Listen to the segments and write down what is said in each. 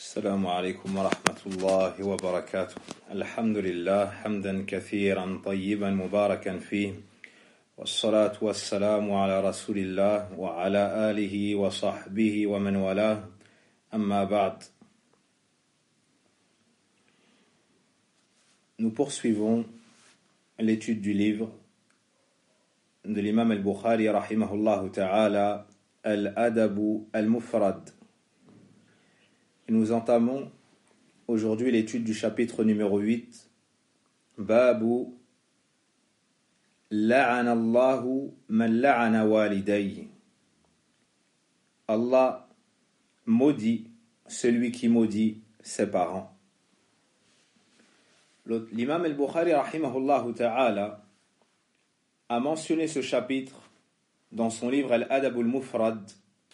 السلام عليكم ورحمة الله وبركاته. الحمد لله حمدا كثيرا طيبا مباركا فيه، والصلاة والسلام على رسول الله وعلى آله وصحبه ومن والاه. أما بعد. Nous poursuivons l'étude du livre de l'imam al-Bukhari rahimahullah ta'ala, Al-Adabu al-Mufrad. Nous entamons aujourd'hui l'étude du chapitre numéro 8, Babu La'ana Allahu man la'ana walidayhi. Allah maudit celui qui maudit ses parents. L'imam al-Bukhari rahimahullah ta'ala a mentionné ce chapitre dans son livre Al-Adabu al-Mufrad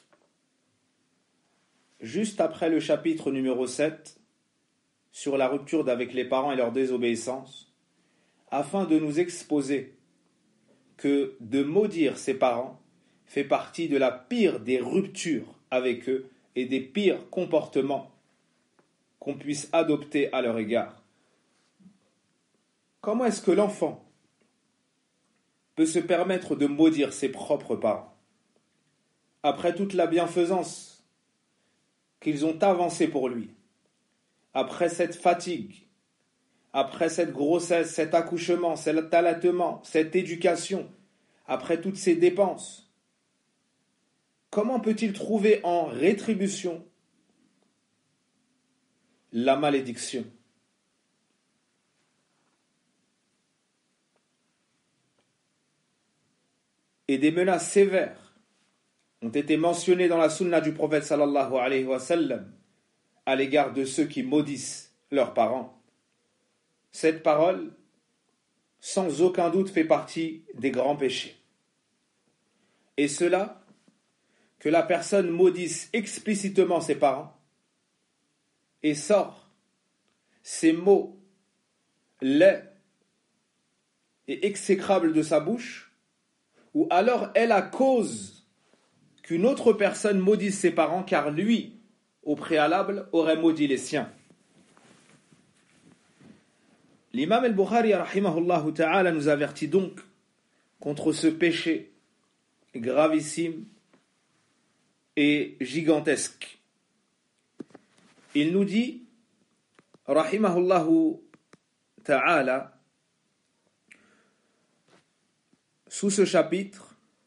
juste après le chapitre numéro 7 sur la rupture avec les parents et leur désobéissance, afin de nous exposer que de maudire ses parents fait partie de la pire des ruptures avec eux et des pires comportements qu'on puisse adopter à leur égard. Comment est-ce que l'enfant peut se permettre de maudire ses propres parents après toute la bienfaisance qu'ils ont avancé pour lui, après cette fatigue, après cette grossesse, cet accouchement, cet allaitement, cette éducation, après toutes ces dépenses? Comment peut-il trouver en rétribution la malédiction? Et des menaces sévères ont été mentionnés dans la sunna du prophète sallallahu alayhi wa sallam à l'égard de ceux qui maudissent leurs parents. Cette parole, sans aucun doute, fait partie des grands péchés. Et cela, que la personne maudisse explicitement ses parents et sort ces mots laids et exécrables de sa bouche, ou alors est la cause qu'une autre personne maudisse ses parents, car lui, au préalable, aurait maudit les siens. L'imam al-Bukhari rahimahullah ta'ala nous avertit donc contre ce péché gravissime et gigantesque. Il nous dit, rahimahullah ta'ala, sous ce chapitre,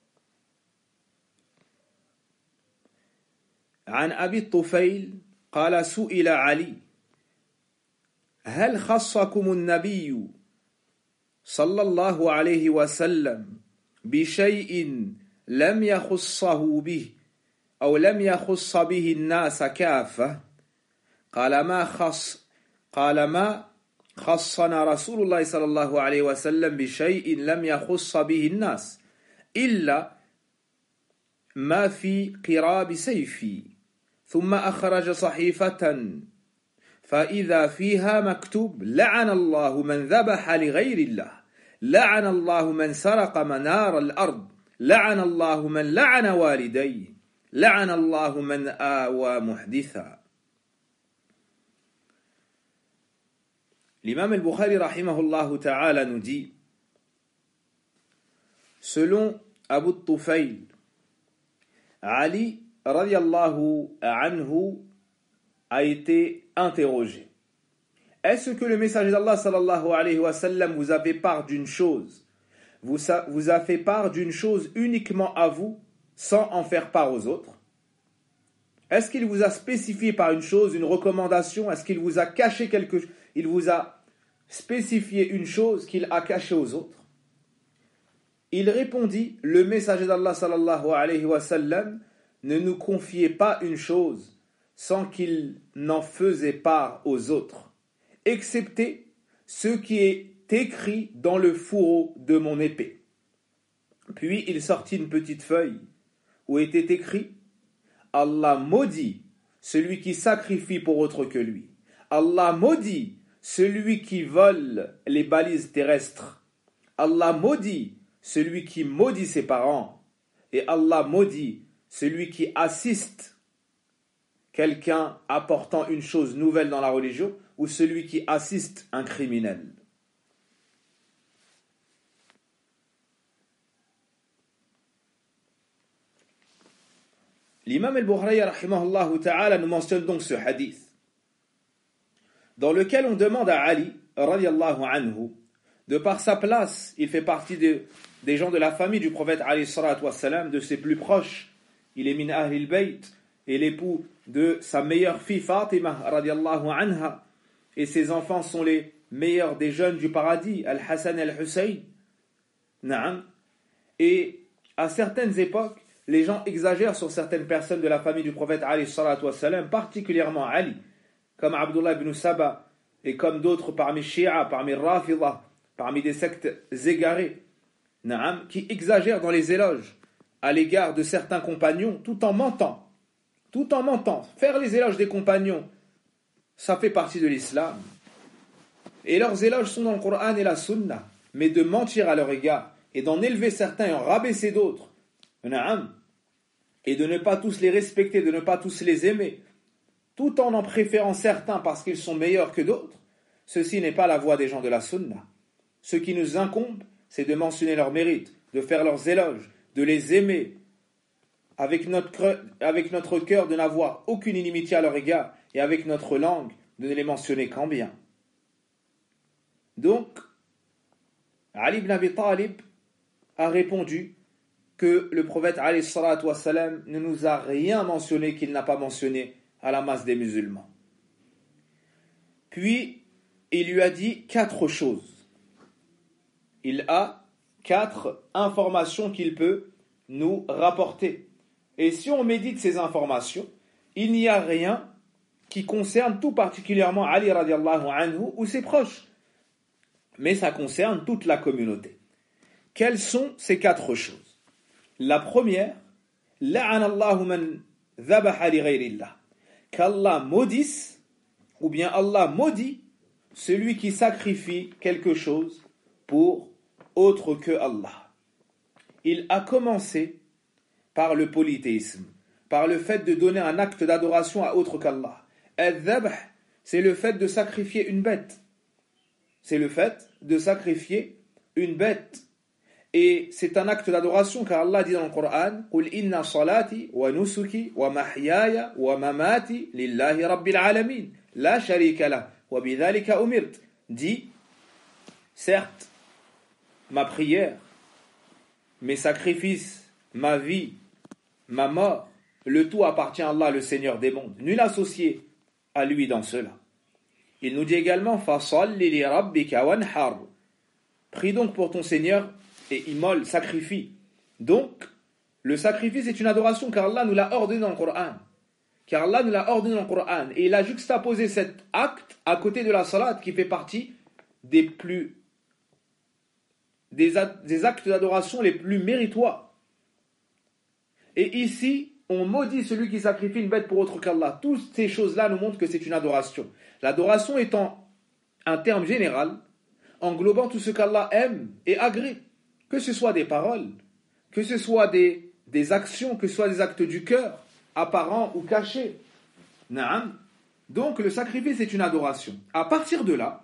عن أبي الطفيل قال سئل علي هل خصكم النبي صلى الله عليه وسلم بشيء لم يخصه به أو لم يخص به الناس كافة قال ما خصنا رسول الله صلى الله عليه وسلم بشيء لم يخص به الناس إلا ما في قراب سيفي ثم أخرج صحيفة فإذا فيها مكتوب لعن الله من ذبح لغير الله لعن الله من سرق منار الأرض لعن الله من لعن والديه لعن الله من آوى محدثا. L'imam al-Bukhari rahimahullah ta'ala nous dit, selon Abu Tufayl, Ali radiyallahu anhu a été interrogé. Est-ce que le messager d'Allah sallallahu alayhi wa sallam vous a fait part d'une chose, vous a fait part d'une chose uniquement à vous, sans en faire part aux autres? Est-ce qu'il vous a spécifié par une chose, une recommandation? Est-ce qu'il vous a caché quelque chose? Il vous a spécifié une chose qu'il a cachée aux autres? Il répondit, le messager d'Allah sallallahu alayhi wa sallam ne nous confiait pas une chose sans qu'il n'en faisait part aux autres, excepté ce qui est écrit dans le fourreau de mon épée. Puis il sortit une petite feuille où était écrit: Allah maudit celui qui sacrifie pour autre que lui. Allah maudit celui qui vole les balises terrestres. Allah maudit celui qui maudit ses parents. Et Allah maudit celui qui assiste quelqu'un apportant une chose nouvelle dans la religion ou celui qui assiste un criminel. L'imam al-Bukhari rahimahullah ta'ala nous mentionne donc ce hadith dans lequel on demande à Ali radiyallahu anhu, de par sa place, il fait partie des gens de la famille du prophète alayhi salatu wassalam, de ses plus proches, il est min ahlil bayt, et l'époux de sa meilleure fille Fatima radiyallahu anha, et ses enfants sont les meilleurs des jeunes du paradis, Al-Hassan et Al-Hussein. Naam. Et à certaines époques, les gens exagèrent sur certaines personnes de la famille du prophète alayhi salatu wassalam, particulièrement Ali, comme Abdullah ibn Saba, et comme d'autres parmi Shia, parmi Rafidah, parmi des sectes égarées, Naam, qui exagèrent dans les éloges à l'égard de certains compagnons, tout en mentant. Tout en mentant. Faire les éloges des compagnons, ça fait partie de l'islam. Et leurs éloges sont dans le Coran et la Sunna. Mais de mentir à leur égard, et d'en élever certains et en rabaisser d'autres, Naam, et de ne pas tous les respecter, de ne pas tous les aimer, tout en préférant certains parce qu'ils sont meilleurs que d'autres, ceci n'est pas la voie des gens de la Sunna. Ce qui nous incombe, c'est de mentionner leurs mérites, de faire leurs éloges, de les aimer, avec notre cœur de n'avoir aucune inimitié à leur égard, et avec notre langue de ne les mentionner qu'en bien. Donc, Ali ibn Abi Talib a répondu que le prophète alayhi salatu wassalam ne nous a rien mentionné qu'il n'a pas mentionné à la masse des musulmans. Puis, il lui a dit 4 choses. Il a 4 informations qu'il peut nous rapporter. Et si on médite ces informations, il n'y a rien qui concerne tout particulièrement Ali radiallahu anhu ou ses proches. Mais ça concerne toute la communauté. Quelles sont ces 4 choses? La première, la'anallahu man dhabaha li ghayrillah. Qu'Allah maudisse, ou bien Allah maudit celui qui sacrifie quelque chose pour autre que Allah. Il a commencé par le polythéisme, par le fait de donner un acte d'adoration à autre qu'Allah. Al-dhabh, c'est le fait de sacrifier une bête. C'est le fait de sacrifier une bête. Et c'est un acte d'adoration car Allah dit dans le Coran Qul inna salati wa nusuki wa mahyaya wa mamati lillahi rabbil alamin la sharika lah wa bidhalika umirt. Dit, certes, ma prière, mes sacrifices, ma vie, ma mort, le tout appartient à Allah, le Seigneur des mondes. Nul associé à lui dans cela. Il nous dit également fasalli li rabbika wanhar. Prie donc pour ton Seigneur et immole, sacrifie. Donc, le sacrifice est une adoration car Allah nous l'a ordonné dans le Coran. Car Allah nous l'a ordonné dans le Coran. Et il a juxtaposé cet acte à côté de la salat qui fait partie des actes d'adoration les plus méritoires. Et ici, on maudit celui qui sacrifie une bête pour autre qu'Allah. Toutes ces choses-là nous montrent que c'est une adoration. L'adoration étant un terme général, englobant tout ce qu'Allah aime et agrée. Que ce soit des paroles, que ce soit des actions, que ce soit des actes du cœur, apparents ou cachés. Naam. Donc le sacrifice est une adoration. À partir de là,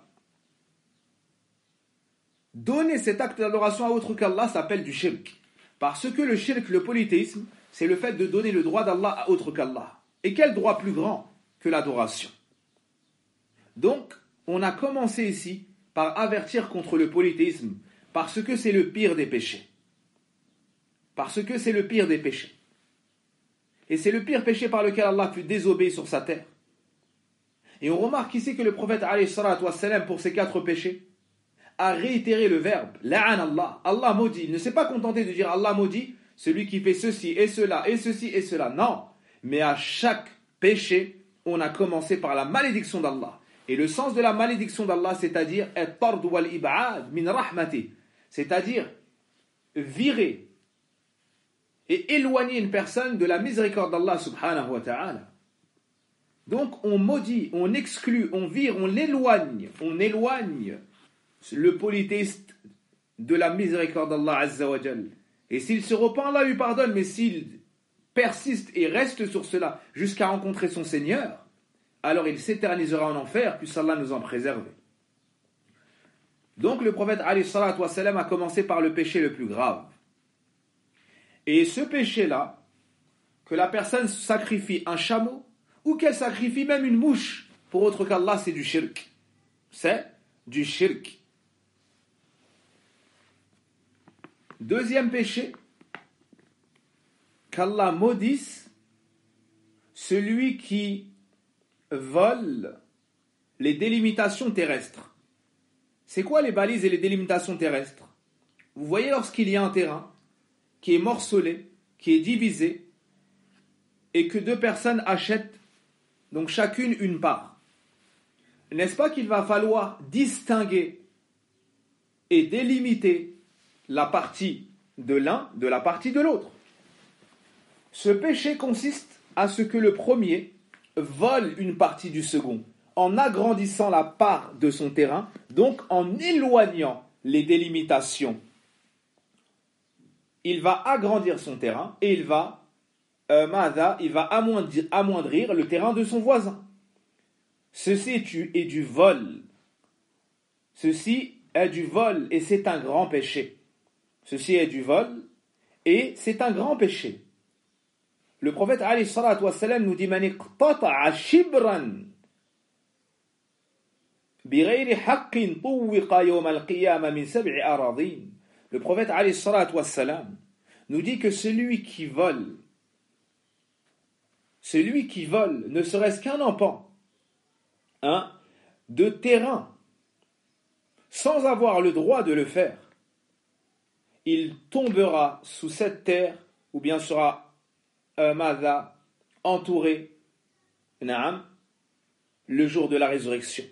donner cet acte d'adoration à autre qu'Allah s'appelle du shirk. Parce que le shirk, le polythéisme, c'est le fait de donner le droit d'Allah à autre qu'Allah. Et quel droit plus grand que l'adoration? Donc, on a commencé ici par avertir contre le polythéisme, parce que c'est le pire des péchés. Parce que c'est le pire des péchés. Et c'est le pire péché par lequel Allah fut désobéi sur sa terre. Et on remarque ici que le prophète, alayhi salatu wassalam, pour ces 4 péchés, a réitéré le verbe, la'an Allah, Allah maudit. Il ne s'est pas contenté de dire Allah maudit, celui qui fait ceci et cela, et ceci et cela. Non. Mais à chaque péché, on a commencé par la malédiction d'Allah. Et le sens de la malédiction d'Allah, c'est-à-dire at-tard wal ib'ad min rahmati, c'est-à-dire virer et éloigner une personne de la miséricorde d'Allah subhanahu wa ta'ala. Donc on maudit, on exclut, on vire, on éloigne le polythéiste de la miséricorde d'Allah azza wa jal. Et s'il se repent, Allah lui pardonne, mais s'il persiste et reste sur cela jusqu'à rencontrer son Seigneur, alors il s'éternisera en enfer, puisse Allah nous en préserver. Donc le prophète alayhi salatu wassalam a commencé par le péché le plus grave. Et ce péché-là, que la personne sacrifie un chameau, ou qu'elle sacrifie même une mouche, pour autre qu'Allah, c'est du shirk. C'est du shirk. Deuxième péché, qu'Allah maudisse celui qui vole les délimitations terrestres. C'est quoi les balises et les délimitations terrestres? Vous voyez, lorsqu'il y a un terrain qui est morcelé, qui est divisé, et que deux personnes achètent donc chacune une part, n'est-ce pas qu'il va falloir distinguer et délimiter la partie de l'un de la partie de l'autre? Ce péché consiste à ce que le premier vole une partie du second, en agrandissant la part de son terrain, donc en éloignant les délimitations. Il va agrandir son terrain et il va amoindrir le terrain de son voisin. Ceci est du vol. Ceci est du vol et c'est un grand péché. Ceci est du vol et c'est un grand péché. Le prophète alayhi salatu wassalam nous dit Man iqtata'a shibran bighayri haqqin tuwwiqa yawm al-qiyamah min sab'i aradin. Le prophète alayhi salatu wassalam nous dit que celui qui vole, ne serait-ce qu'un empan, de terrain, sans avoir le droit de le faire, il tombera sous cette terre, ou bien sera entouré, le jour de la résurrection.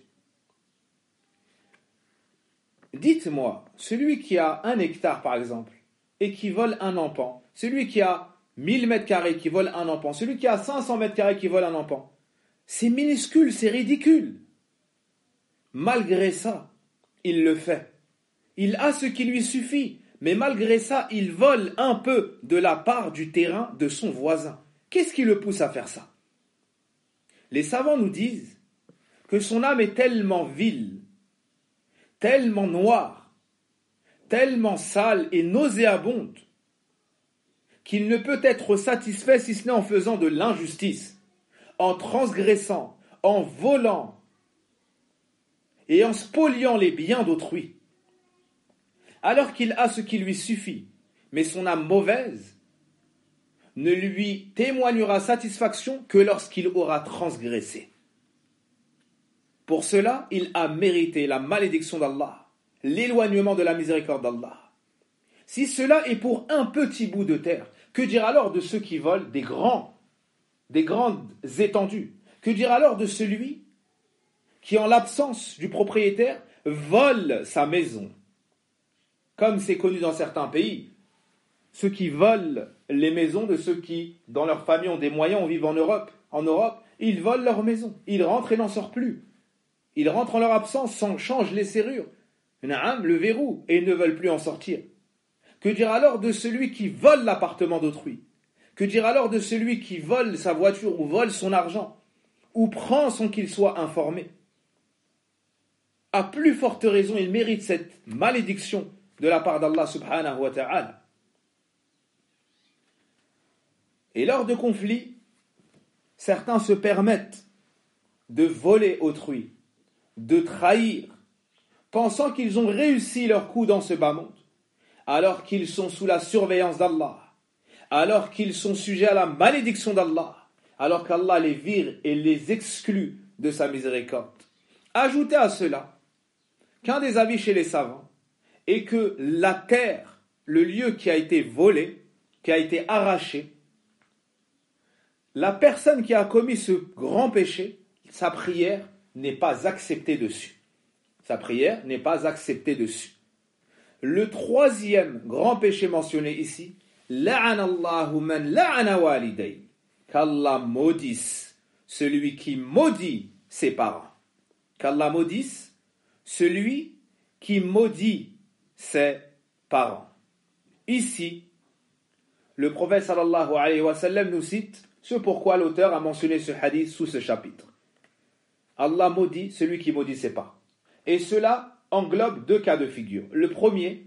Dites-moi, celui qui a 1 hectare par exemple, et qui vole un empan, celui qui a 1000 mètres carrés qui vole un empan, celui qui a 500 mètres carrés qui vole un empan, c'est minuscule, c'est ridicule. Malgré ça, il le fait. Il a ce qui lui suffit, mais malgré ça, il vole un peu de la part du terrain de son voisin. Qu'est-ce qui le pousse à faire ça? Les savants nous disent que son âme est tellement vile, tellement noire, tellement sale et nauséabonde, qu'il ne peut être satisfait si ce n'est en faisant de l'injustice, en transgressant, en volant et en spoliant les biens d'autrui. Alors qu'il a ce qui lui suffit, mais son âme mauvaise ne lui témoignera satisfaction que lorsqu'il aura transgressé. Pour cela, il a mérité la malédiction d'Allah, l'éloignement de la miséricorde d'Allah. Si cela est pour un petit bout de terre, que dire alors de ceux qui volent des grandes étendues? Que dire alors de celui qui, en l'absence du propriétaire, vole sa maison? Comme c'est connu dans certains pays, ceux qui volent les maisons de ceux qui, dans leur famille, ont des moyens, on vit en Europe. En Europe, ils volent leur maison. Ils rentrent et n'en sortent plus. Ils rentrent en leur absence, changent les serrures, le verrou, et ils ne veulent plus en sortir. Que dire alors de celui qui vole l'appartement d'autrui? Que dire alors de celui qui vole sa voiture ou vole son argent, ou prend sans qu'il soit informé? À plus forte raison, il mérite cette malédiction de la part d'Allah subhanahu wa ta'ala. Et lors de conflits, certains se permettent de voler autrui, de trahir, pensant qu'ils ont réussi leur coup dans ce bas monde, alors qu'ils sont sous la surveillance d'Allah, alors qu'ils sont sujets à la malédiction d'Allah, alors qu'Allah les vire et les exclut de sa miséricorde. Ajoutez à cela qu'un des avis chez les savants est que la terre, le lieu qui a été volé, qui a été arraché, la personne qui a commis ce grand péché, sa prière n'est pas acceptée dessus. Sa prière n'est pas acceptée dessus. Le troisième grand péché mentionné ici, la'anallahu man la'ana waliday, qu'Allah maudisse celui qui maudit ses parents. Qu'Allah maudisse celui qui maudit ses parents. Ici, le prophète sallallahu alayhi wa sallam nous cite ce pourquoi l'auteur a mentionné ce hadith sous ce chapitre. Allah maudit celui qui maudit ses parents. Et cela englobe 2 cas de figure. Le premier,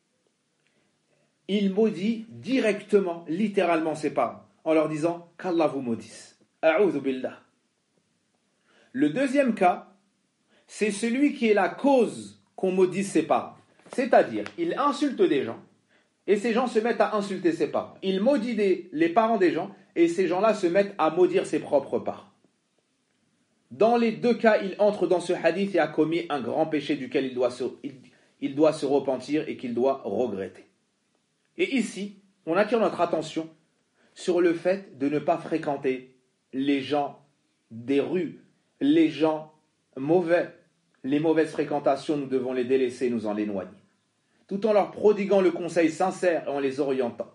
il maudit directement, littéralement ses parents, en leur disant qu'Allah vous maudisse. A'udhu billah. Le deuxième cas, c'est celui qui est la cause qu'on maudisse ses parents. C'est-à-dire, il insulte des gens, et ces gens se mettent à insulter ses parents. Il maudit les parents des gens, et ces gens-là se mettent à maudire ses propres parents. Dans les 2 cas, il entre dans ce hadith et a commis un grand péché duquel il doit se repentir et qu'il doit regretter. Et ici, on attire notre attention sur le fait de ne pas fréquenter les gens des rues, les gens mauvais. Les mauvaises fréquentations, nous devons les délaisser, nous en éloigner, tout en leur prodiguant le conseil sincère et en les orientant.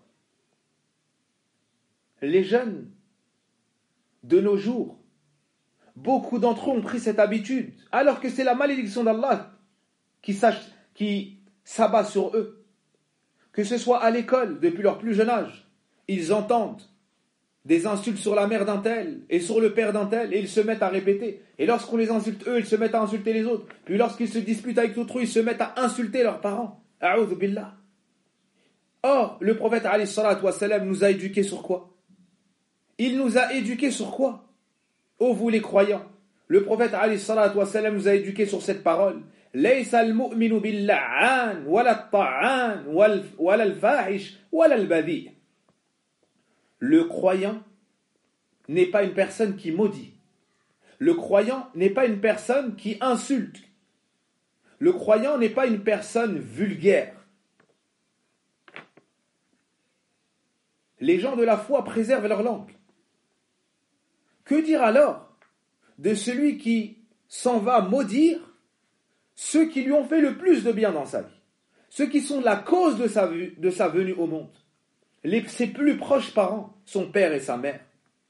Les jeunes de nos jours, beaucoup d'entre eux ont pris cette habitude, alors que c'est la malédiction d'Allah qui s'abat sur eux. Que ce soit à l'école, depuis leur plus jeune âge, ils entendent des insultes sur la mère d'un tel et sur le père d'un tel, et ils se mettent à répéter. Et lorsqu'on les insulte eux, ils se mettent à insulter les autres. Puis lorsqu'ils se disputent avec autrui, ils se mettent à insulter leurs parents. A'udhu billah. Or, le prophète alayhi salatu wa salam nous a éduqués sur quoi? Il nous a éduqués sur quoi? Ô vous les croyants, le prophète alayhi salatu wa salam nous a éduqués sur cette parole. ليس المؤمن باللعان ولا الطعان ولا الفاحش ولا البذيء. Le croyant n'est pas une personne qui maudit. Le croyant n'est pas une personne qui insulte. Le croyant n'est pas une personne vulgaire. Les gens de la foi préservent leur langue. Que dire alors de celui qui s'en va maudire ceux qui lui ont fait le plus de bien dans sa vie, ceux qui sont la cause de sa venue au monde, ses plus proches parents, son père et sa mère?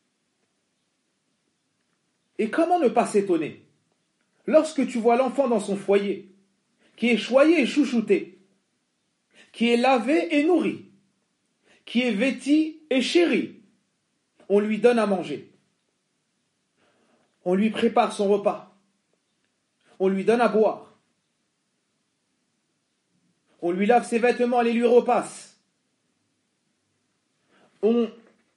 Et comment ne pas s'étonner lorsque tu vois l'enfant dans son foyer, qui est choyé et chouchouté, qui est lavé et nourri, qui est vêti et chéri, on lui donne à manger, on lui prépare son repas, on lui donne à boire, on lui lave ses vêtements et les lui repasse, on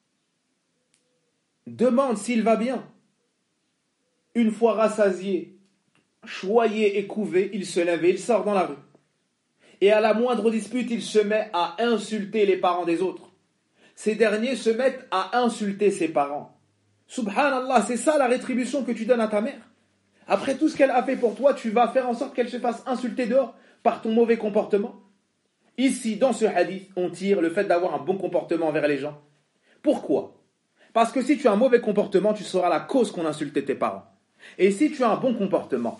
demande s'il va bien. Une fois rassasié, choyé et couvé, il se lève et il sort dans la rue. Et à la moindre dispute, il se met à insulter les parents des autres. Ces derniers se mettent à insulter ses parents. Subhanallah, c'est ça la rétribution que tu donnes à ta mère. Après tout ce qu'elle a fait pour toi, tu vas faire en sorte qu'elle se fasse insulter dehors par ton mauvais comportement. Ici, dans ce hadith, on tire le fait d'avoir un bon comportement envers les gens. Pourquoi? Parce que si tu as un mauvais comportement, tu seras la cause qu'on insulte tes parents. Et si tu as un bon comportement,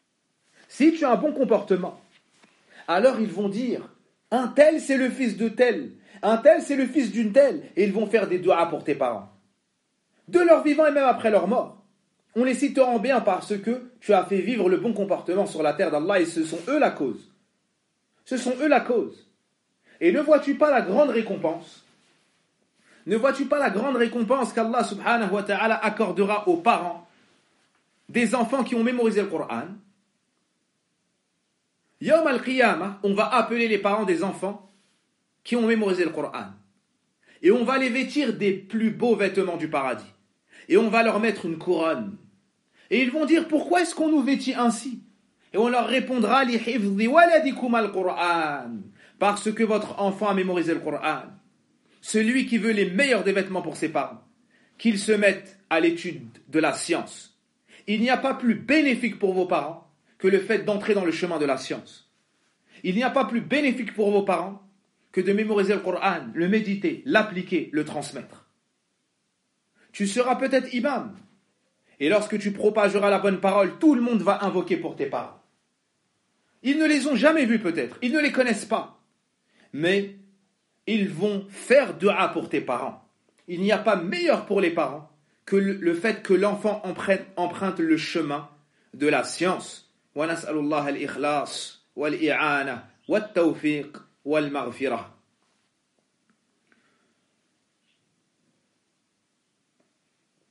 alors ils vont dire, un tel c'est le fils de tel, un tel c'est le fils d'une telle, et ils vont faire des du'a pour tes parents. De leur vivant et même après leur mort. On les citera en bien parce que tu as fait vivre le bon comportement sur la terre d'Allah et ce sont eux la cause. Ce sont eux la cause. Et ne vois-tu pas la grande récompense? Ne vois-tu pas la grande récompense qu'Allah subhanahu wa ta'ala accordera aux parents des enfants qui ont mémorisé le Coran? Yawm al-Qiyamah, on va appeler les parents des enfants qui ont mémorisé le Coran. Et on va les vêtir des plus beaux vêtements du paradis. Et on va leur mettre une couronne. Et ils vont dire, pourquoi est-ce qu'on nous vêtit ainsi? Et on leur répondra, لِحِفْظِ وَلَدِكُمَ الْقُرْآنِ, parce que votre enfant a mémorisé le Coran. Celui qui veut les meilleurs des vêtements pour ses parents, qu'ils se mettent à l'étude de la science. Il n'y a pas plus bénéfique pour vos parents que le fait d'entrer dans le chemin de la science. Il n'y a pas plus bénéfique pour vos parents que de mémoriser le Coran, le méditer, l'appliquer, le transmettre. Tu seras peut-être imam. Et lorsque tu propageras la bonne parole, tout le monde va invoquer pour tes parents. Ils ne les ont jamais vus peut-être, ils ne les connaissent pas. Mais ils vont faire dua pour tes parents. Il n'y a pas meilleur pour les parents que le fait que l'enfant emprunte le chemin de la science. Wa nas'alullah al-ikhlas wal-i'ana wat-tawfiq wal-maghfirah.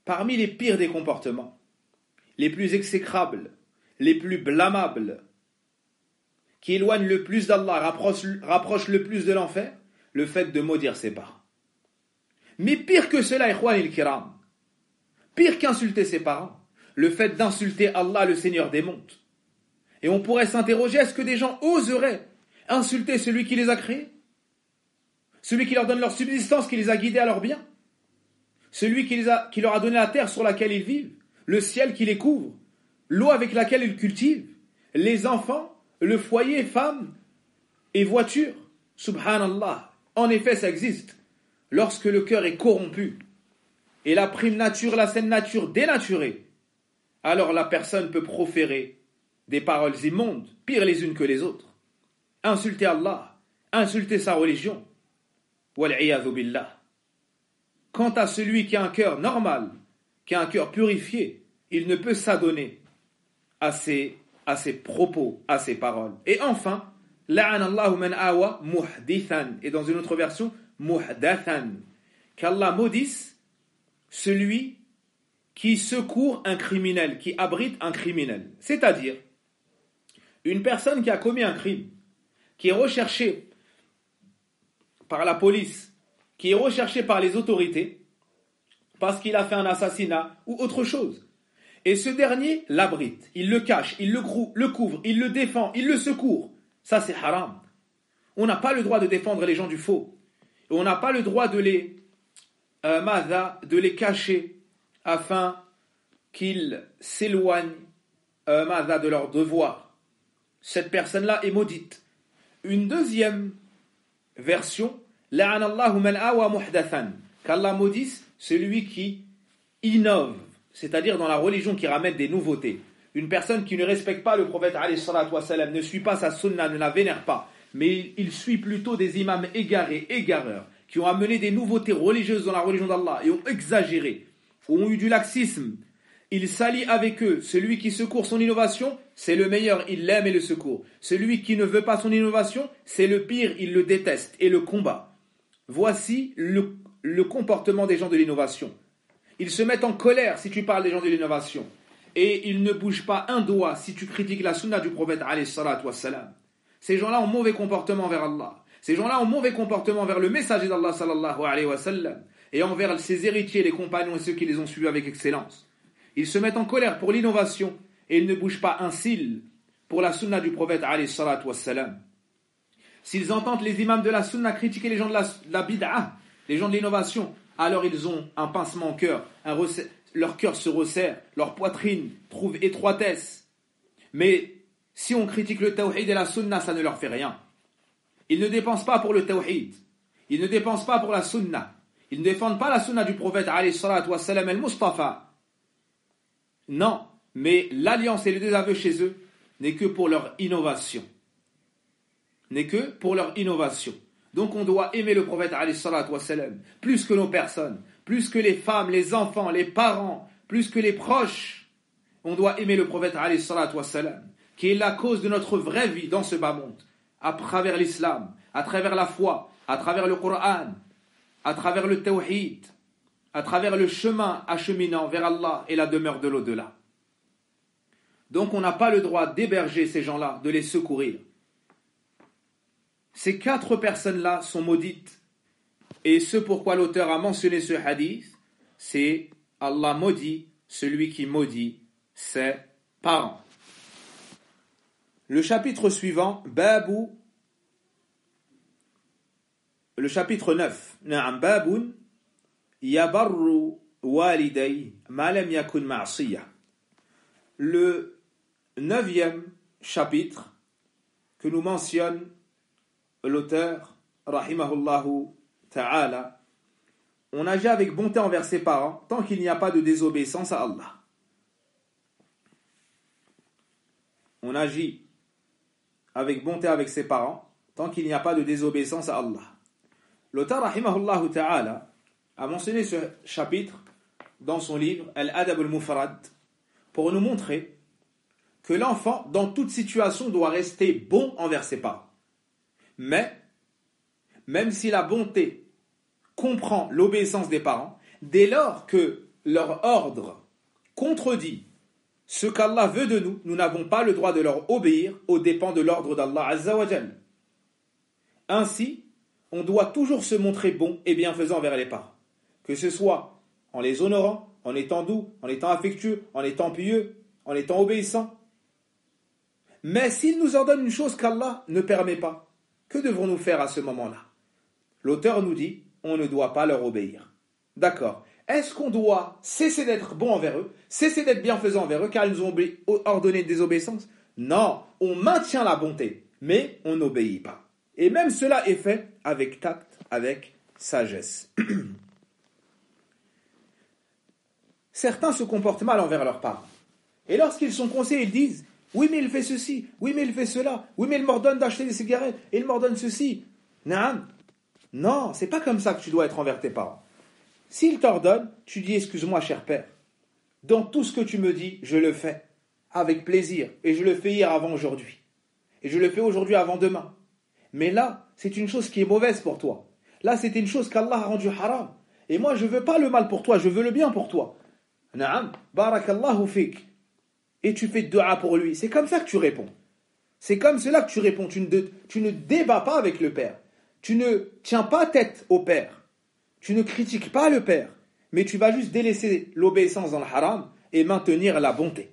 parmi les pires des comportements, les plus exécrables, les plus blâmables, qui éloignent le plus d'Allah, rapprochent le plus de l'enfer, le fait de maudire ses parents. Mais pire que cela, ikhwan il-kiram, pire qu'insulter ses parents, le fait d'insulter Allah, le Seigneur des mondes. Et on pourrait s'interroger, est-ce que des gens oseraient insulter celui qui les a créés? Celui qui leur donne leur subsistance, qui les a guidés à leur bien? Celui qui leur a donné la terre sur laquelle ils vivent, le ciel qui les couvre, l'eau avec laquelle ils cultivent, les enfants, le foyer, femmes et voitures. Subhanallah. En effet, ça existe. Lorsque le cœur est corrompu et la prime nature, la saine nature dénaturée, alors la personne peut proférer des paroles immondes, pires les unes que les autres. Insulter Allah, insulter sa religion. Wal'iyadhu billah. Quant à celui qui a un cœur normal, qui a un cœur purifié, il ne peut s'adonner à ses propos, à ses paroles. Et enfin, la'an Allahu man awa muhdithan. Et dans une autre version, muhdathan. Qu'Allah maudisse celui qui secourt un criminel, qui abrite un criminel. C'est-à-dire, une personne qui a commis un crime, qui est recherchée par la police, qui est recherché par les autorités parce qu'il a fait un assassinat ou autre chose. Et ce dernier l'abrite, il le cache, il le couvre, il le défend, il le secourt. Ça c'est haram. On n'a pas le droit de défendre les gens du faux. Et on n'a pas le droit de les cacher afin qu'ils s'éloignent de leur devoir. Cette personne-là est maudite. Une deuxième version, la'an Allahu man awa muhdathan, qu'Allah maudisse celui qui innove, c'est-à-dire dans la religion qui ramène des nouveautés. Une personne qui ne respecte pas le prophète alayhi salatu wa salam, ne suit pas sa sunna, ne la vénère pas, mais il suit plutôt des imams égareurs, qui ont amené des nouveautés religieuses dans la religion d'Allah et ont exagéré, ont eu du laxisme. Il s'allie avec eux. Celui qui secourt son innovation, c'est le meilleur, il l'aime et le secourt. Celui qui ne veut pas son innovation, c'est le pire, il le déteste et le combat. Voici le comportement des gens de l'innovation. Ils se mettent en colère si tu parles des gens de l'innovation. Et ils ne bougent pas un doigt si tu critiques la sunna du prophète alayhi salatu wassalam. Ces gens-là ont mauvais comportement vers Allah. Ces gens-là ont mauvais comportement vers le messager d'Allah sallallahu alayhi wa sallam et envers ses héritiers, les compagnons et ceux qui les ont suivis avec excellence. Ils se mettent en colère pour l'innovation et ils ne bougent pas un cil pour la sunna du prophète alayhi salatu wassalam. S'ils entendent les imams de la sunna critiquer les gens de la bid'ah, les gens de l'innovation, alors ils ont un pincement au cœur, leur cœur se resserre, leur poitrine trouve étroitesse. Mais si on critique le tawhid et la sunna, ça ne leur fait rien. Ils ne dépensent pas pour le tawhid, ils ne dépensent pas pour la sunna, ils ne défendent pas la sunna du prophète alayhi salatu wassalam al-Mustafa. Non, mais l'alliance et le désaveu chez eux n'est que pour leur innovation. N'est que pour leur innovation. Donc on doit aimer le prophète alayhi salatu wassalam, plus que nos personnes, plus que les femmes, les enfants, les parents, plus que les proches. On doit aimer le prophète alayhi salatu wassalam, qui est la cause de notre vraie vie dans ce bas monde, à travers l'islam, à travers la foi, à travers le Coran, à travers le tawhid, à travers le chemin acheminant vers Allah et la demeure de l'au-delà. Donc on n'a pas le droit d'héberger ces gens-là, de les secourir. Ces 4 personnes-là sont maudites. Et ce pourquoi l'auteur a mentionné ce hadith, c'est Allah maudit celui qui maudit ses parents. Le chapitre suivant, le chapitre 9. Na'am babun yabarru waliday ma lam yakun ma'siyah. Le 9e chapitre que nous mentionne l'auteur, rahimahullahu ta'ala, on agit avec bonté envers ses parents tant qu'il n'y a pas de désobéissance à Allah. On agit avec bonté avec ses parents tant qu'il n'y a pas de désobéissance à Allah. L'auteur, rahimahullahu ta'ala, a mentionné ce chapitre dans son livre Al-Adab al-Mufrad pour nous montrer que l'enfant, dans toute situation, doit rester bon envers ses parents. Mais, même si la bonté comprend l'obéissance des parents, dès lors que leur ordre contredit ce qu'Allah veut de nous, nous n'avons pas le droit de leur obéir aux dépens de l'ordre d'Allah Azza wa Jal. Ainsi, on doit toujours se montrer bon et bienfaisant envers les parents, que ce soit en les honorant, en étant doux, en étant affectueux, en étant pieux, en étant obéissant. Mais s'ils nous ordonnent une chose qu'Allah ne permet pas, que devrons-nous faire à ce moment-là? L'auteur nous dit, on ne doit pas leur obéir. D'accord. Est-ce qu'on doit cesser d'être bon envers eux, cesser d'être bienfaisant envers eux, car ils nous ont ordonné une désobéissance? Non, on maintient la bonté, mais on n'obéit pas. Et même cela est fait avec tact, avec sagesse. Certains se comportent mal envers leurs parents. Et lorsqu'ils sont conseillés, ils disent « Oui, mais il fait ceci, oui, mais il fait cela, oui, mais il m'ordonne d'acheter des cigarettes, et il m'ordonne ceci. » Non, c'est pas comme ça que tu dois être envers tes parents. S'il t'ordonne, tu dis « Excuse-moi, cher père, dans tout ce que tu me dis, je le fais avec plaisir, et je le fais hier avant aujourd'hui, et je le fais aujourd'hui avant demain. Mais là, c'est une chose qui est mauvaise pour toi. Là, c'est une chose qu'Allah a rendue haram. Et moi, je veux pas le mal pour toi, je veux le bien pour toi. Naam, barakallahu fik. Et tu fais dua pour lui. C'est comme ça que tu réponds. C'est comme cela que tu réponds. Tu ne débats pas avec le père. Tu ne tiens pas tête au père. Tu ne critiques pas le père. Mais tu vas juste délaisser l'obéissance dans le haram et maintenir la bonté.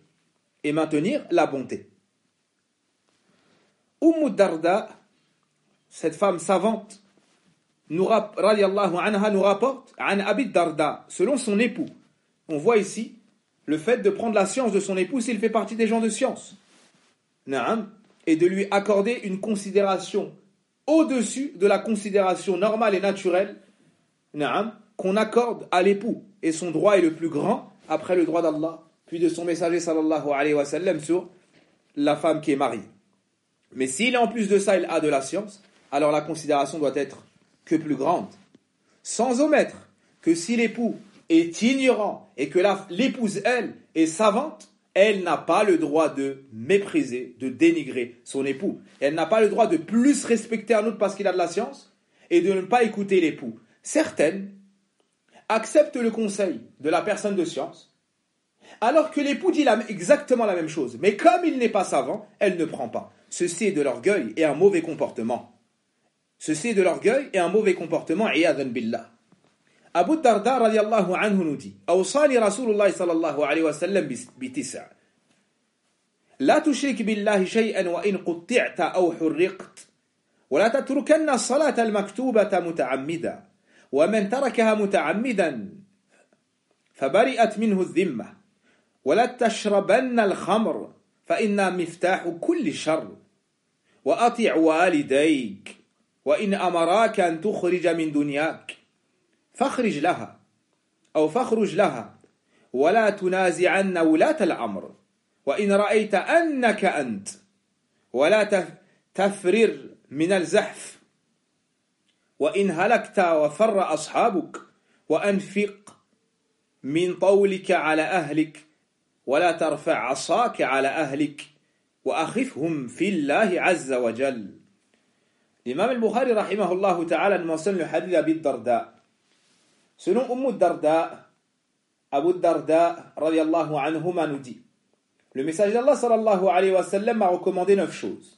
Darda, cette femme savante, radiallahu anha, nous rapporte an Abi Darda, selon son époux. On voit ici le fait de prendre la science de son époux s'il fait partie des gens de science. Naam, et de lui accorder une considération au-dessus de la considération normale et naturelle, naam, qu'on accorde à l'époux. Et son droit est le plus grand après le droit d'Allah, puis de son messager sallallahu alayhi wa sallam sur la femme qui est mariée. Mais s'il en plus de ça, il a de la science, alors la considération doit être que plus grande. Sans omettre que si l'époux est ignorant et que l'épouse, elle, est savante, elle n'a pas le droit de mépriser, de dénigrer son époux. Elle n'a pas le droit de plus respecter un autre parce qu'il a de la science et de ne pas écouter l'époux. Certaines acceptent le conseil de la personne de science, alors que l'époux dit exactement la même chose. Mais comme il n'est pas savant, elle ne prend pas. Ceci est de l'orgueil et un mauvais comportement. Iyadhan billah. Abu Darda radiallahu anhu nous dit Awsani Rasulullah sallallahu alayhi wa sallam bitis'a. La tushrik billahi shay'an wa in qutti'ta aw hurriqt. ولا تتركن الصلاة المكتوبة متعمدا ومن تركها متعمدا فبرئت منه الذمة ولا تشربن الخمر فإنها مفتاح كل شر وأطع والديك وإن أمراك أن تخرج من دنياك فاخرج لها ولا تنازعن ولاة الأمر وإن رأيت أنك أنت ولا تفرر من الزحف وإن هلكت وفر أصحابك وأنفق من طولك على أهلك ولا ترفع عصاك على أهلك وأخفهم في الله عز وجل. L'imam al-Bukhari rahimahullah ta'ala nous mentionne le hadith d'Abi Darda. Selon Darda, Abu Darda radiallahu anhuma nous dit le messager d'Allah sallallahu alayhi wa sallam a recommandé 9 choses.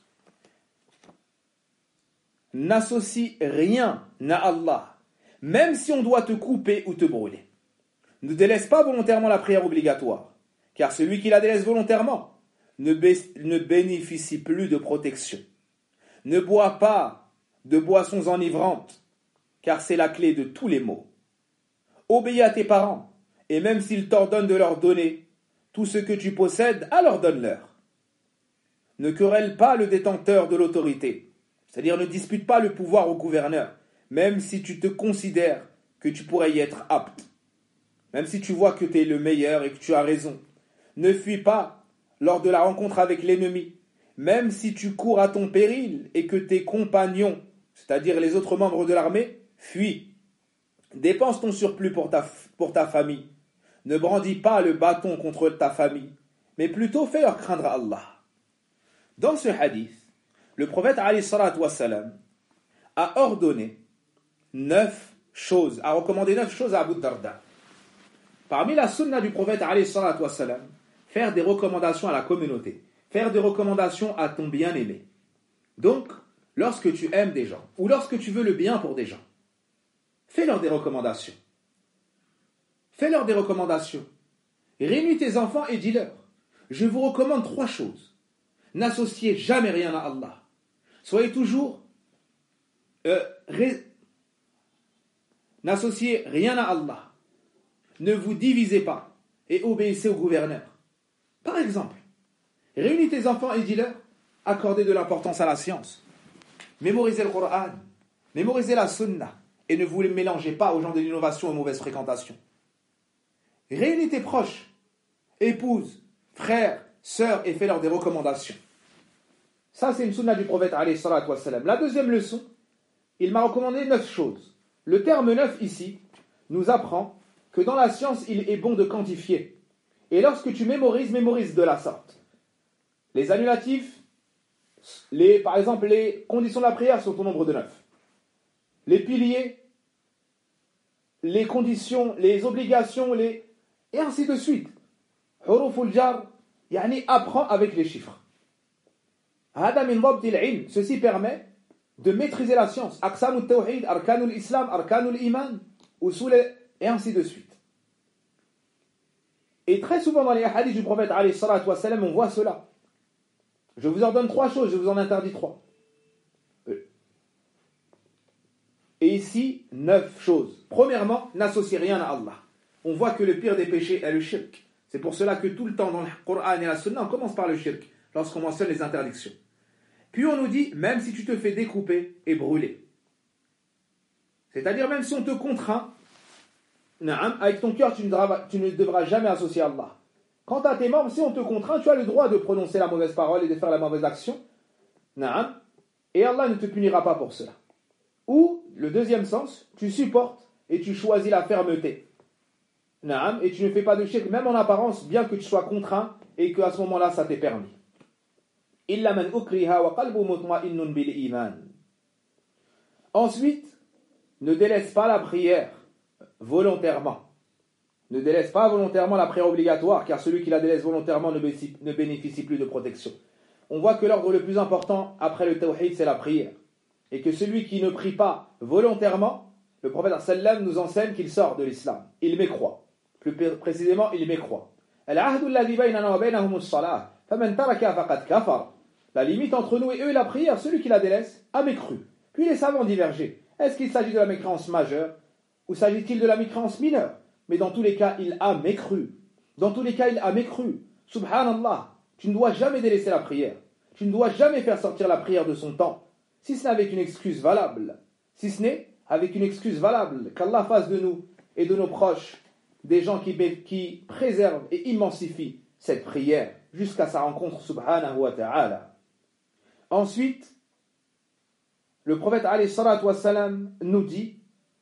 N'associe rien à Allah, même si on doit te couper ou te brûler. Ne délaisse pas volontairement la prière obligatoire, car celui qui la délaisse volontairement ne bénéficie plus de protection. Ne bois pas de boissons enivrantes, car c'est la clé de tous les maux. Obéis à tes parents, et même s'ils t'ordonnent de leur donner tout ce que tu possèdes, alors donne-leur. Ne querelle pas le détenteur de l'autorité, c'est-à-dire ne dispute pas le pouvoir au gouverneur, même si tu te considères que tu pourrais y être apte, même si tu vois que tu es le meilleur et que tu as raison. Ne fuis pas lors de la rencontre avec l'ennemi, même si tu cours à ton péril et que tes compagnons, c'est-à-dire les autres membres de l'armée, fuient. Dépense ton surplus pour ta famille. Ne brandis pas le bâton contre ta famille, mais plutôt fais-leur craindre Allah. Dans ce hadith, le prophète alayhi salatu wassalam a ordonné 9 choses, a recommandé 9 choses à Abu Darda. Parmi la sunna du prophète, alayhi salatu wassalam, faire des recommandations à la communauté, faire des recommandations à ton bien-aimé. Donc, lorsque tu aimes des gens, ou lorsque tu veux le bien pour des gens, fais-leur des recommandations. Fais-leur des recommandations. Réunis tes enfants et dis-leur, je vous recommande 3 choses. N'associez jamais rien à Allah. Soyez toujours... N'associez rien à Allah. Ne vous divisez pas et obéissez au gouverneur. Par exemple, réunis tes enfants et dis-leur, accordez de l'importance à la science. Mémorisez le Coran, mémorisez la Sunna et ne vous mélangez pas aux gens de l'innovation et aux mauvaises fréquentations. Réunis tes proches, épouses, frères, sœurs et fais-leur des recommandations. Ça, c'est une sunna du prophète alayhi salatu wassalam. La deuxième leçon, il m'a recommandé 9 choses. Le terme 9 ici nous apprend que dans la science, il est bon de quantifier. Et lorsque tu mémorises, mémorise de la sorte. Les annulatifs, par exemple, les conditions de la prière sont au nombre de 9. Les piliers, les conditions, les obligations, et ainsi de suite. Huruful jar, yani apprends avec les chiffres. Hada min dabtil ilm, ceci permet de maîtriser la science. Aqsamut tawhid, arkanul islam, arkanul iman, usul, et ainsi de suite. Et très souvent dans les hadiths du prophète alayhi salatu wassalam, on voit cela. Je vous en donne 3 choses, je vous en interdis 3. Et ici, 9 choses. Premièrement, n'associez rien à Allah. On voit que le pire des péchés est le shirk. C'est pour cela que tout le temps dans le Coran et la Sunna, on commence par le shirk, lorsqu'on mentionne les interdictions. Puis on nous dit, même si tu te fais découper et brûler. C'est-à-dire même si on te contraint, avec ton cœur, tu ne devras jamais associer Allah. Quant à tes membres, si on te contraint, tu as le droit de prononcer la mauvaise parole et de faire la mauvaise action. Et Allah ne te punira pas pour cela. Ou, le deuxième sens, tu supportes et tu choisis la fermeté. Et tu ne fais pas de shirk, même en apparence, bien que tu sois contraint et qu'à ce moment-là, ça t'est permis. Illa man ukriha wa qalbu mutma'innun bil iman. Ensuite, ne délaisse pas la prière volontairement. Ne délaisse pas volontairement la prière obligatoire, car celui qui la délaisse volontairement ne bénéficie plus de protection. On voit que l'ordre le plus important après le tawhid, c'est la prière. Et que celui qui ne prie pas volontairement, le prophète sallam nous enseigne qu'il sort de l'islam. Il mécroit. Plus précisément, il mécroit. La limite entre nous et eux est la prière. Celui qui la délaisse a mécru. Puis les savants divergent. Est-ce qu'il s'agit de la mécréance majeure ou s'agit-il de la mécréance mineure? Mais dans tous les cas, il a mécru. Dans tous les cas, il a mécru. Subhanallah, tu ne dois jamais délaisser la prière. Tu ne dois jamais faire sortir la prière de son temps. Si ce n'est avec une excuse valable. Si ce n'est avec une excuse valable. Qu'Allah fasse de nous et de nos proches des gens qui préservent et immensifient cette prière jusqu'à sa rencontre subhanahu wa ta'ala. Ensuite, le prophète alayhi salatu wassalam nous dit: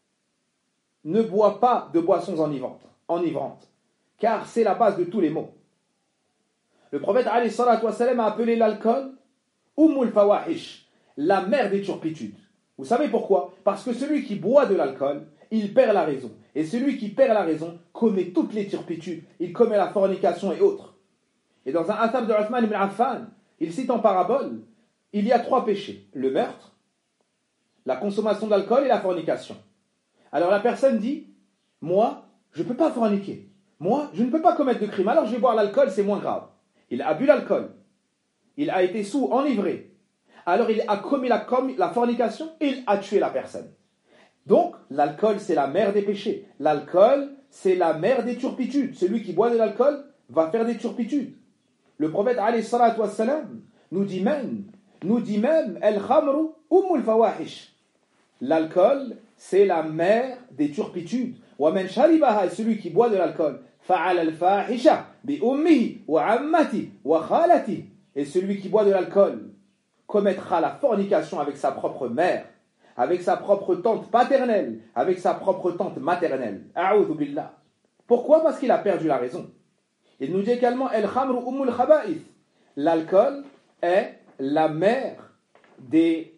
ne bois pas de boissons enivrantes, car c'est la base de tous les maux. Le prophète alayhi salatu wassalam a appelé l'alcool Ummul Fawahish, la mère des turpitudes. Vous savez pourquoi? Parce que celui qui boit de l'alcool, il perd la raison. Et celui qui perd la raison commet toutes les turpitudes. Il commet la fornication et autres. Et dans un athar de Uthman ibn Affan, il cite en parabole, il y a 3 péchés: le meurtre, la consommation d'alcool et la fornication. Alors la personne dit: moi, je ne peux pas forniquer. Moi, je ne peux pas commettre de crime. Alors je vais boire l'alcool, c'est moins grave. Il a bu l'alcool. Il a été saoul, enivré. Alors il a commis la fornication et il a tué la personne. Donc, l'alcool, c'est la mère des péchés. L'alcool, c'est la mère des turpitudes. Celui qui boit de l'alcool va faire des turpitudes. Le prophète, alayhi salatu wassalam, nous dit même, el-khamru ummul fawahish. L'alcool, c'est la mère des turpitudes. Wa man sharibaha, celui qui boit de l'alcool, fa'ala al-fahisha bi ummihi wa ammati wa khalati. Et celui qui boit de l'alcool commettra la fornication avec sa propre mère, avec sa propre tante paternelle, avec sa propre tante maternelle. A'udhu billah. Pourquoi? Parce qu'il a perdu la raison. Il nous dit également el-khamru ummul khaba'ith. L'alcool est la mère des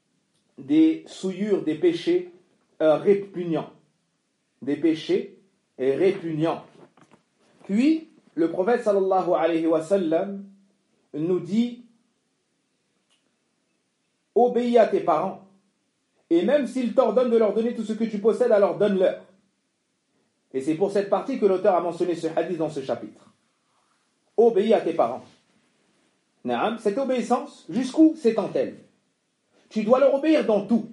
des souillures, des péchés répugnants, des péchés et répugnant. Puis, le prophète sallallahu alayhi wa sallam nous dit: obéis à tes parents, et même s'ils t'ordonnent de leur donner tout ce que tu possèdes, alors donne-leur. Et c'est pour cette partie que l'auteur a mentionné ce hadith dans ce chapitre. Obéis à tes parents. Naam, cette obéissance, jusqu'où s'étend-elle? Tu dois leur obéir dans tout.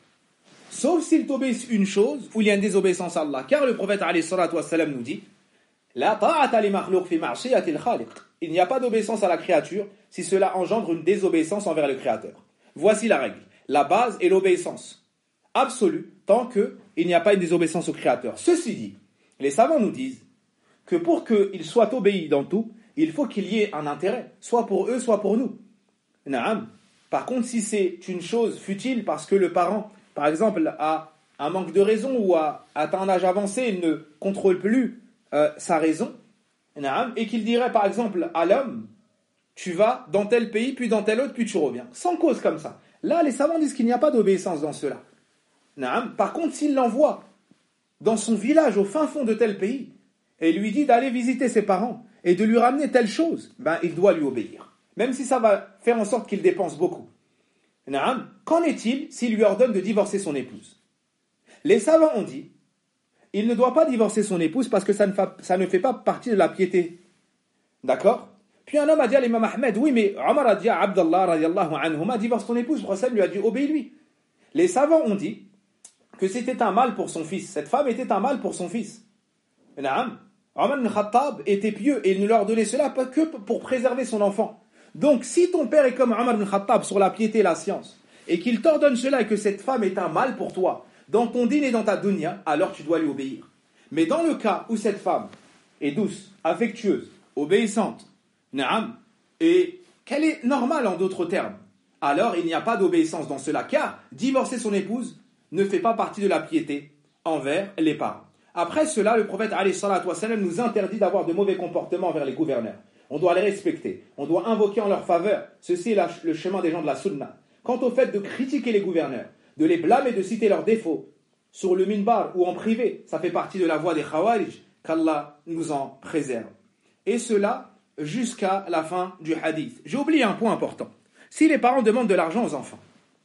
Sauf s'ils t'obéissent une chose où il y a une désobéissance à Allah. Car le prophète alayhi salatu wa sallam nous dit: la ta'ata li makhluq fi ma'siyati al-khaliq. Il n'y a pas d'obéissance à la créature si cela engendre une désobéissance envers le créateur. Voici la règle. La base est l'obéissance absolue tant qu'il n'y a pas une désobéissance au créateur. Ceci dit, les savants nous disent que pour qu'ils soient obéis dans tout, il faut qu'il y ait un intérêt, soit pour eux, soit pour nous. Naam. Par contre, si c'est une chose futile parce que le parent, par exemple, a un manque de raison ou a atteint un âge avancé, il ne contrôle plus sa raison, naam, et qu'il dirait par exemple à l'homme: tu vas dans tel pays, puis dans tel autre, puis tu reviens, sans cause comme ça. Là, les savants disent qu'il n'y a pas d'obéissance dans cela. Naam. Par contre, s'il l'envoie dans son village, au fin fond de tel pays, et lui dit d'aller visiter ses parents et de lui ramener telle chose, ben, il doit lui obéir. Même si ça va faire en sorte qu'il dépense beaucoup. Naam. Qu'en est-il s'il lui ordonne de divorcer son épouse? Les savants ont dit: il ne doit pas divorcer son épouse parce que ça ne fait pas partie de la piété. D'accord? Puis un homme a dit à l'imam Ahmed: oui, mais Omar a dit à Abdallah radiallahu anhuma: divorce ton épouse. Le prophète lui a dit: obéis-lui. Les savants ont dit que c'était un mal pour son fils. Cette femme était un mal pour son fils. Naam. Omar ibn Khattab était pieux et il ne leur donnait cela pas que pour préserver son enfant. Donc, si ton père est comme Omar ibn Khattab sur la piété et la science, et qu'il t'ordonne cela et que cette femme est un mal pour toi, dans ton din et dans ta dunya, alors tu dois lui obéir. Mais dans le cas où cette femme est douce, affectueuse, obéissante, naam, et qu'elle est normale en d'autres termes, alors il n'y a pas d'obéissance dans cela, car divorcer son épouse ne fait pas partie de la piété envers les parents. Après cela, le prophète alayhi salatu wa sallam nous interdit d'avoir de mauvais comportements envers les gouverneurs. On doit les respecter, on doit invoquer en leur faveur. Ceci est le chemin des gens de la sunna. Quant au fait de critiquer les gouverneurs, de les blâmer, de citer leurs défauts, sur le minbar ou en privé, ça fait partie de la voie des khawarij, qu'Allah nous en préserve. Et cela jusqu'à la fin du hadith. J'ai oublié un point important. Si les parents demandent de l'argent aux enfants,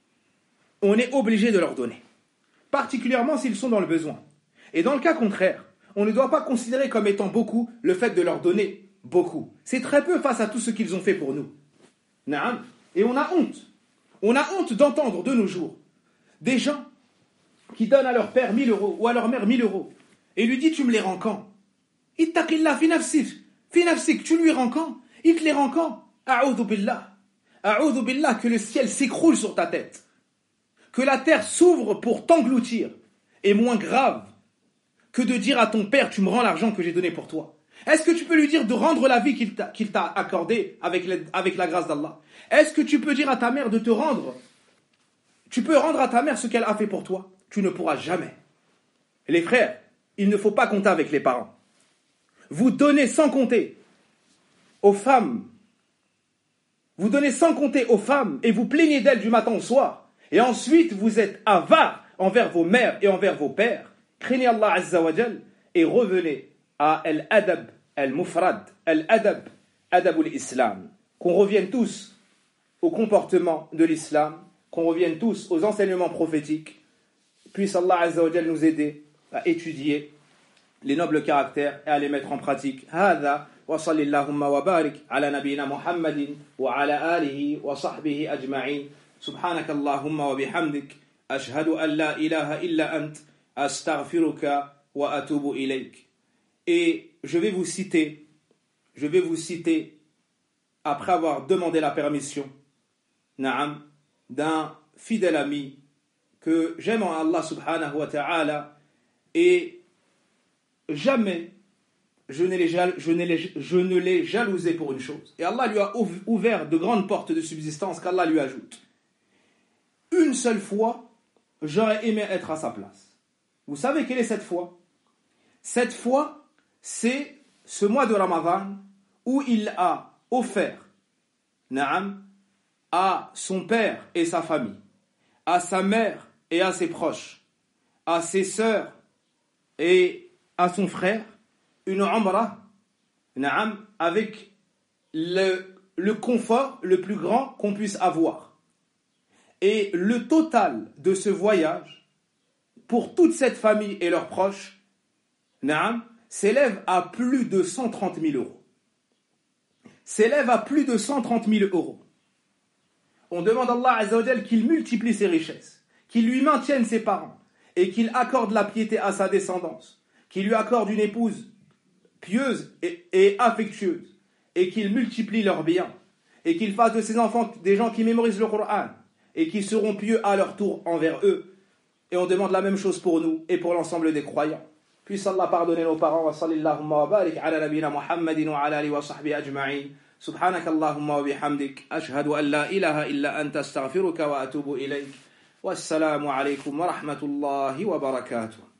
on est obligé de leur donner, particulièrement s'ils sont dans le besoin. Et dans le cas contraire, on ne doit pas considérer comme étant beaucoup le fait de leur donner beaucoup. C'est très peu face à tout ce qu'ils ont fait pour nous. Naam. Et on a honte. On a honte d'entendre de nos jours des gens qui donnent à leur père 1000 euros ou à leur mère 1000 euros et lui dit: tu me les rends quand? Ittaqillah fi nafsik, tu lui rends quand? Il te les rend quand? A'udhu billah, que le ciel s'écroule sur ta tête, que la terre s'ouvre pour t'engloutir, est moins grave que de dire à ton père: tu me rends l'argent que j'ai donné pour toi. Est-ce que tu peux lui dire de rendre la vie qu'il t'a accordée avec la grâce d'Allah? Est-ce que tu peux dire à ta mère de te rendre? Tu peux rendre à ta mère ce qu'elle a fait pour toi? Tu ne pourras jamais. Et les frères, il ne faut pas compter avec les parents. Vous donnez sans compter aux femmes. Vous donnez sans compter aux femmes et vous plaignez d'elles du matin au soir. Et ensuite, vous êtes avares envers vos mères et envers vos pères. Craignez Allah Azza wa Jal et revenez à al-adab, al-mufrad, al-adab, adabul islam. Qu'on revienne tous au comportement de l'islam, qu'on revienne tous aux enseignements prophétiques. Puisse Allah Azza wa Jal nous aider à étudier les nobles caractères et à les mettre en pratique. هذا وصل اللهم وبارك على نبينا محمد وعلى آله وصحبه أجمعين. سبحانك اللهم وبحمدك أشهد أن لا إله إلا أنت أستغفرك وأتوب إليك. Et je vais vous citer, après avoir demandé la permission, naam, d'un fidèle ami que j'aime en Allah subhanahu wa ta'ala, et jamais je ne l'ai jalousé pour une chose. Et Allah lui a ouvert de grandes portes de subsistance qu'Allah lui ajoute. Une seule fois, j'aurais aimé être à sa place. Vous savez quelle est cette fois? Cette fois, c'est ce mois de Ramadan où il a offert, naam, à son père et sa famille, à sa mère et à ses proches, à ses sœurs et à son frère une umrah, na'am, avec le confort le plus grand qu'on puisse avoir. Et le total de ce voyage, pour toute cette famille et leurs proches, na'am, s'élève à plus de 130 000 euros. S'élève à plus de 130 000 euros. On demande à Allah Azza wa Jal qu'il multiplie ses richesses, qu'il lui maintienne ses parents, et qu'il accorde la piété à sa descendance, qu'il lui accorde une épouse pieuse et affectueuse, et qu'il multiplie leurs biens, et qu'il fasse de ses enfants des gens qui mémorisent le Coran, et qui seront pieux à leur tour envers eux. Et on demande la même chose pour nous et pour l'ensemble des croyants. Puisse Allah pardonner nos parents. Wa sallallahu wa barik ala nabina Muhammadin wa ala alihi wa sahbihi ajma'in. Subhanak Allahumma wa bihamdik. Ashhadu an la ilaha illa anta astaghfiruka wa atubu ilayk. Wassalamu alaykum wa rahmatullahi wa barakatuh.